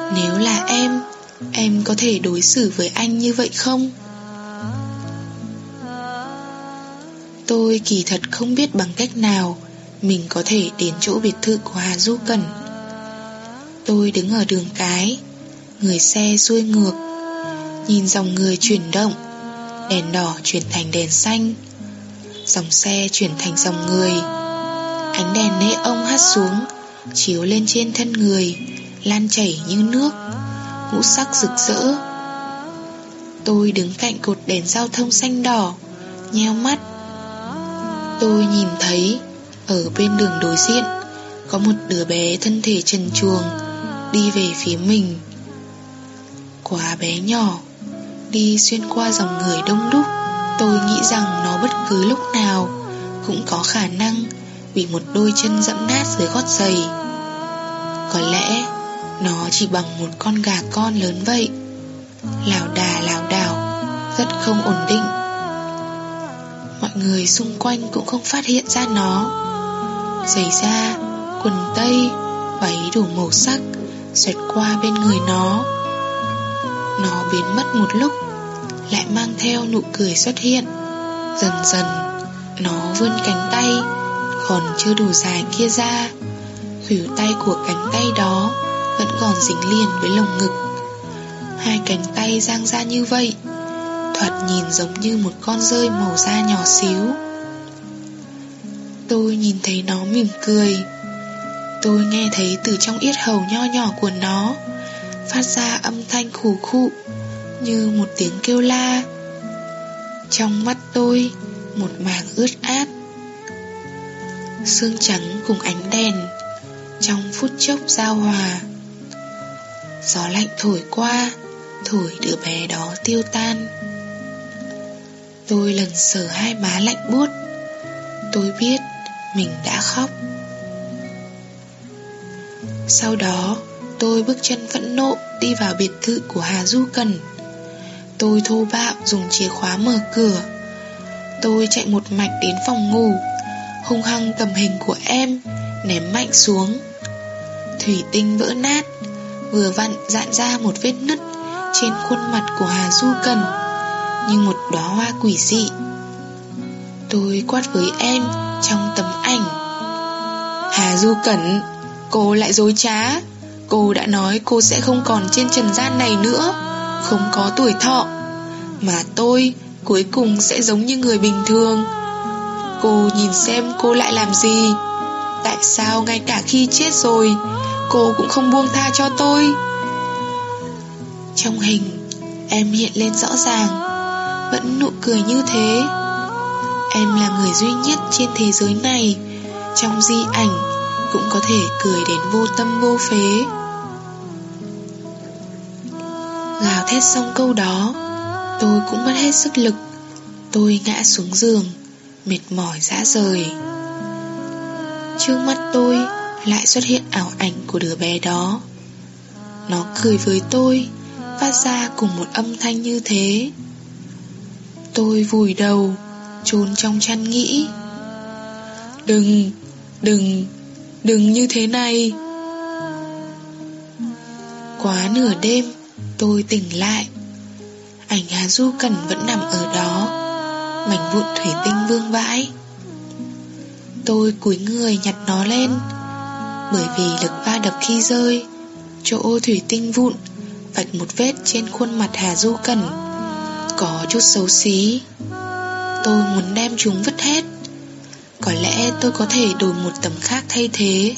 Nếu là em có thể đối xử với anh như vậy không? Tôi kỳ thật không biết bằng cách nào mình có thể đến chỗ biệt thự của Hà Du Cẩn. Tôi đứng ở đường cái, người xe xuôi ngược, nhìn dòng người chuyển động. Đèn đỏ chuyển thành đèn xanh, dòng xe chuyển thành dòng người. Ánh đèn neon hắt xuống, chiếu lên trên thân người, lan chảy như nước, ngũ sắc rực rỡ. Tôi đứng cạnh cột đèn giao thông xanh đỏ, nheo mắt. Tôi nhìn thấy ở bên đường đối diện có một đứa bé thân thể trần truồng đi về phía mình. Quá bé nhỏ, đi xuyên qua dòng người đông đúc. Tôi nghĩ rằng nó bất cứ lúc nào cũng có khả năng bị một đôi chân dẫm nát dưới gót giày. Có lẽ nó chỉ bằng một con gà con lớn vậy, lảo đà lảo đảo, rất không ổn định. Mọi người xung quanh cũng không phát hiện ra nó. Giày da, quần tây, váy đủ màu sắc xoẹt qua bên người nó. Nó biến mất một lúc, lại mang theo nụ cười xuất hiện. Dần dần nó vươn cánh tay còn chưa đủ dài kia ra. Khuỷu tay của cánh tay đó vẫn còn dính liền với lồng ngực. Hai cánh tay dang ra như vậy, thoạt nhìn giống như một con dơi màu da nhỏ xíu. Tôi nhìn thấy nó mỉm cười. Tôi nghe thấy từ trong yết hầu nho nhỏ của nó phát ra âm thanh khủ khụ như một tiếng kêu la. Trong mắt tôi một mảng ướt át. Sương trắng cùng ánh đèn trong phút chốc giao hòa. Gió lạnh thổi qua, thổi đứa bé đó tiêu tan. Tôi lần sờ hai má lạnh buốt. Tôi biết mình đã khóc. Sau đó tôi bước chân phẫn nộ đi vào biệt thự của Hà Du Cẩn. Tôi thô bạo dùng chìa khóa mở cửa. Tôi chạy một mạch đến phòng ngủ, hung hăng cầm hình của em ném mạnh xuống. Thủy tinh vỡ nát, vừa vặn dạn ra một vết nứt trên khuôn mặt của Hà Du Cẩn như một đóa hoa quỷ dị. Tôi quát với em trong tấm ảnh: Hà Du Cẩn, cô lại dối trá. Cô đã nói cô sẽ không còn trên trần gian này nữa, không có tuổi thọ. Mà tôi cuối cùng sẽ giống như người bình thường. Cô nhìn xem cô lại làm gì. Tại sao ngay cả khi chết rồi cô cũng không buông tha cho tôi? Trong hình em hiện lên rõ ràng, vẫn nụ cười như thế. Em là người duy nhất trên thế giới này trong di ảnh cũng có thể cười đến vô tâm vô phế. Gào thét xong câu đó, tôi cũng mất hết sức lực. Tôi ngã xuống giường, mệt mỏi rã rời. Trước mắt tôi lại xuất hiện ảo ảnh của đứa bé đó. Nó cười với tôi, phát ra cùng một âm thanh như thế. Tôi vùi đầu, chôn trong chăn nghĩ: Đừng như thế này. Quá nửa đêm, tôi tỉnh lại. Ảnh Hà Du Cẩn vẫn nằm ở đó, mảnh vụn thủy tinh vương vãi. Tôi cúi người nhặt nó lên. Bởi vì lực va đập khi rơi, chỗ thủy tinh vụn vạch một vết trên khuôn mặt Hà Du Cẩn, có chút xấu xí. Tôi muốn đem chúng vứt hết. Có lẽ tôi có thể đổi một tấm khác thay thế.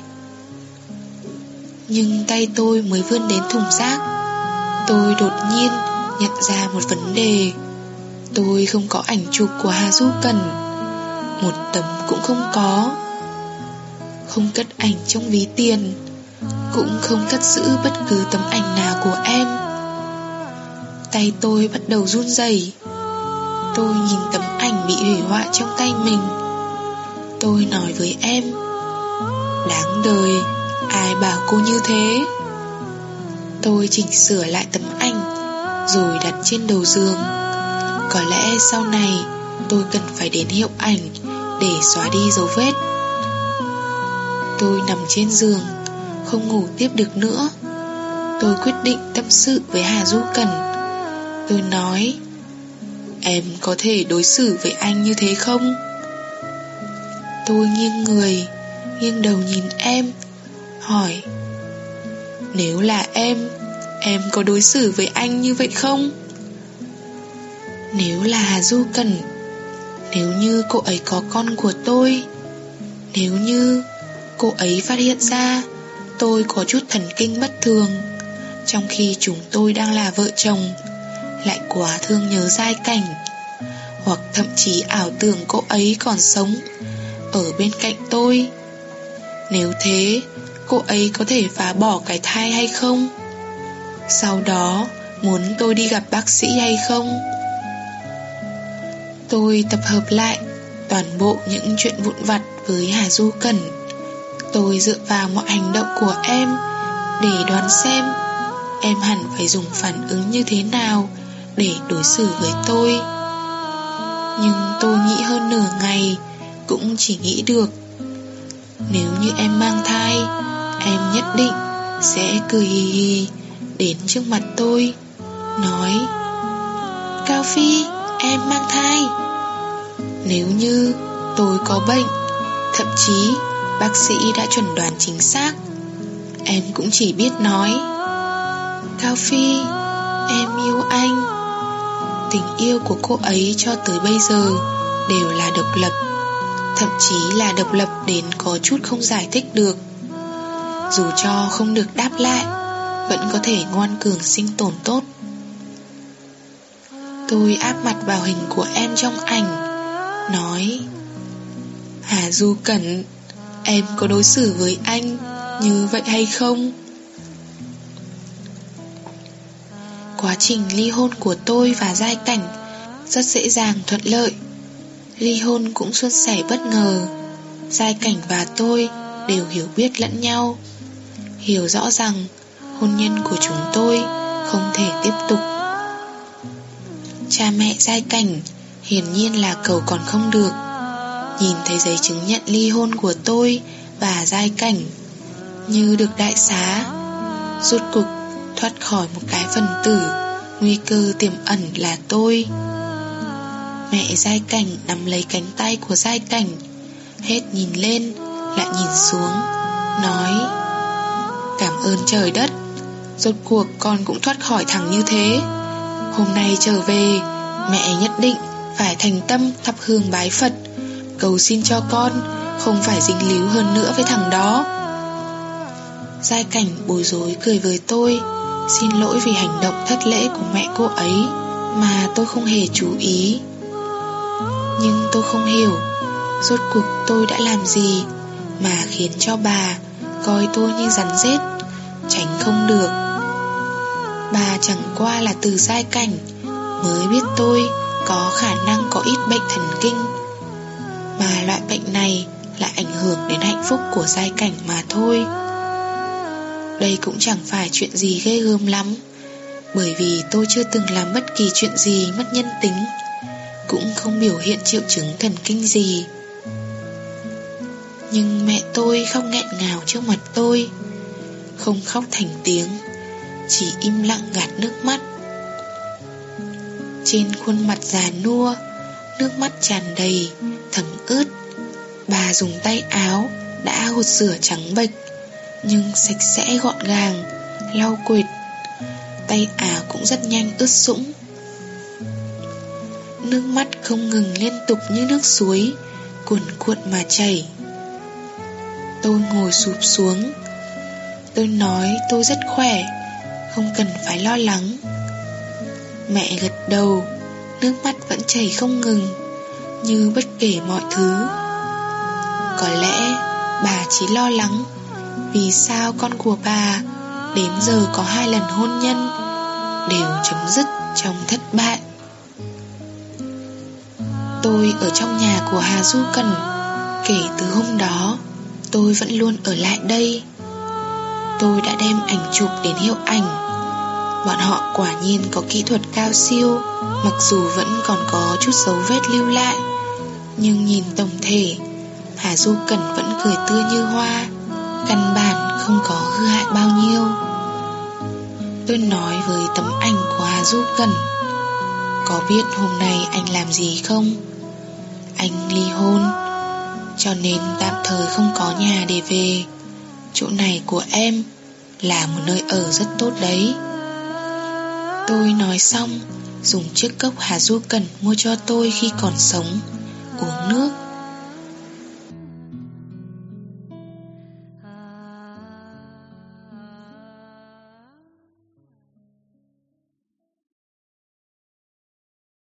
Nhưng tay tôi mới vươn đến thùng rác, tôi đột nhiên nhận ra một vấn đề. Tôi không có ảnh chụp của Hà Du Cẩn, một tấm cũng không có. Không cất ảnh trong ví tiền, cũng không cất giữ bất cứ tấm ảnh nào của em. Tay tôi bắt đầu run rẩy. Tôi nhìn tấm ảnh bị hủy hoại trong tay mình. Tôi nói với em: đáng đời, ai bảo cô như thế. Tôi chỉnh sửa lại tấm ảnh rồi đặt trên đầu giường. Có lẽ sau này tôi cần phải đến hiệu ảnh để xóa đi dấu vết. Tôi nằm trên giường, không ngủ tiếp được nữa. tôi quyết định tâm sự với Hà Du Cẩn. Tôi nói: "Em có thể đối xử với anh như thế không?" Tôi nghiêng người, nghiêng đầu nhìn em, hỏi: "Nếu là em có đối xử với anh như vậy không?" Nếu là Hà Du Cẩn, nếu như cô ấy có con của tôi, nếu như cô ấy phát hiện ra tôi có chút thần kinh bất thường trong khi chúng tôi đang là vợ chồng, lại quá thương nhớ Giai Cảnh, hoặc thậm chí ảo tưởng cô ấy còn sống ở bên cạnh tôi, nếu thế cô ấy có thể phá bỏ cái thai hay không? Sau đó muốn tôi đi gặp bác sĩ hay không? Tôi tập hợp lại toàn bộ những chuyện vụn vặt với Hà Du Cẩn. Tôi dựa vào mọi hành động của em để đoán xem em hẳn phải dùng phản ứng như thế nào để đối xử với tôi. Nhưng tôi nghĩ hơn nửa ngày cũng chỉ nghĩ được: nếu như em mang thai, em nhất định sẽ cười hì hì đến trước mặt tôi, nói: "Cao Phi, em mang thai." Nếu như tôi có bệnh, thậm chí bác sĩ đã chuẩn đoán chính xác, em cũng chỉ biết nói: "Cao Phi, em yêu anh." Tình yêu của cô ấy cho tới bây giờ đều là độc lập, thậm chí là độc lập đến có chút không giải thích được. Dù cho không được đáp lại, vẫn có thể ngoan cường sinh tồn tốt. Tôi áp mặt vào hình của em trong ảnh, nói: "Hà Du Cẩn, em có đối xử với anh như vậy hay không?" Quá trình ly hôn của tôi và Giai Cảnh rất dễ dàng thuận lợi. Ly hôn cũng suôn sẻ bất ngờ. Giai Cảnh và tôi đều hiểu biết lẫn nhau, hiểu rõ rằng hôn nhân của chúng tôi không thể tiếp tục. Cha mẹ Giai Cảnh hiển nhiên là cầu còn không được. Nhìn thấy giấy chứng nhận ly hôn của tôi và Giai Cảnh như được đại xá, rốt cục thoát khỏi một cái phần tử nguy cơ tiềm ẩn là tôi. Mẹ Giai Cảnh nắm lấy cánh tay của Giai Cảnh, hết nhìn lên lại nhìn xuống, nói: "Cảm ơn trời đất, rốt cuộc con cũng thoát khỏi thằng như thế. Hôm nay trở về, mẹ nhất định phải thành tâm thắp hương bái Phật, cầu xin cho con không phải dính líu hơn nữa với thằng đó." Giai Cảnh bối rối cười với tôi, xin lỗi vì hành động thất lễ của mẹ cô ấy mà tôi không hề chú ý. Nhưng tôi không hiểu rốt cuộc tôi đã làm gì mà khiến cho bà coi tôi như rắn rết, tránh không được. Bà chẳng qua là từ Giai Cảnh mới biết tôi có khả năng có ít bệnh thần kinh, mà loại bệnh này lại ảnh hưởng đến hạnh phúc của Giai Cảnh mà thôi. Đây cũng chẳng phải chuyện gì ghê gớm lắm, bởi vì tôi chưa từng làm bất kỳ chuyện gì mất nhân tính, cũng không biểu hiện triệu chứng thần kinh gì. Nhưng mẹ tôi không nghẹn ngào trước mặt tôi, không khóc thành tiếng, chỉ im lặng gạt nước mắt. Trên khuôn mặt già nua, nước mắt tràn đầy, thấm ướt. Bà dùng tay áo đã gột rửa trắng bệch nhưng sạch sẽ gọn gàng, lau quệt. Tay áo cũng rất nhanh ướt sũng. Nước mắt không ngừng liên tục như nước suối, cuồn cuộn mà chảy. Tôi ngồi sụp xuống. Tôi nói tôi rất khỏe, không cần phải lo lắng. Mẹ gật đầu, nước mắt vẫn chảy không ngừng, như bất kể mọi thứ. Có lẽ bà chỉ lo lắng vì sao con của bà đến giờ có 2 lần hôn nhân đều chấm dứt trong thất bại. Tôi ở trong nhà của Hà Du Cẩn. Kể từ hôm đó, tôi vẫn luôn ở lại đây. Tôi đã đem ảnh chụp đến hiệu ảnh. Bọn họ quả nhiên có kỹ thuật cao siêu, mặc dù vẫn còn có chút dấu vết lưu lại, nhưng nhìn tổng thể, Hà Du Cẩn vẫn cười tươi như hoa, căn bản không có hư hại bao nhiêu. Tôi nói với tấm ảnh của Hà Du Cẩn: có biết hôm nay anh làm gì không? Anh ly hôn, cho nên tạm thời không có nhà để về. Chỗ này của em là một nơi ở rất tốt đấy. Tôi nói xong, dùng chiếc cốc Hà Du Cẩn mua cho tôi khi còn sống, uống nước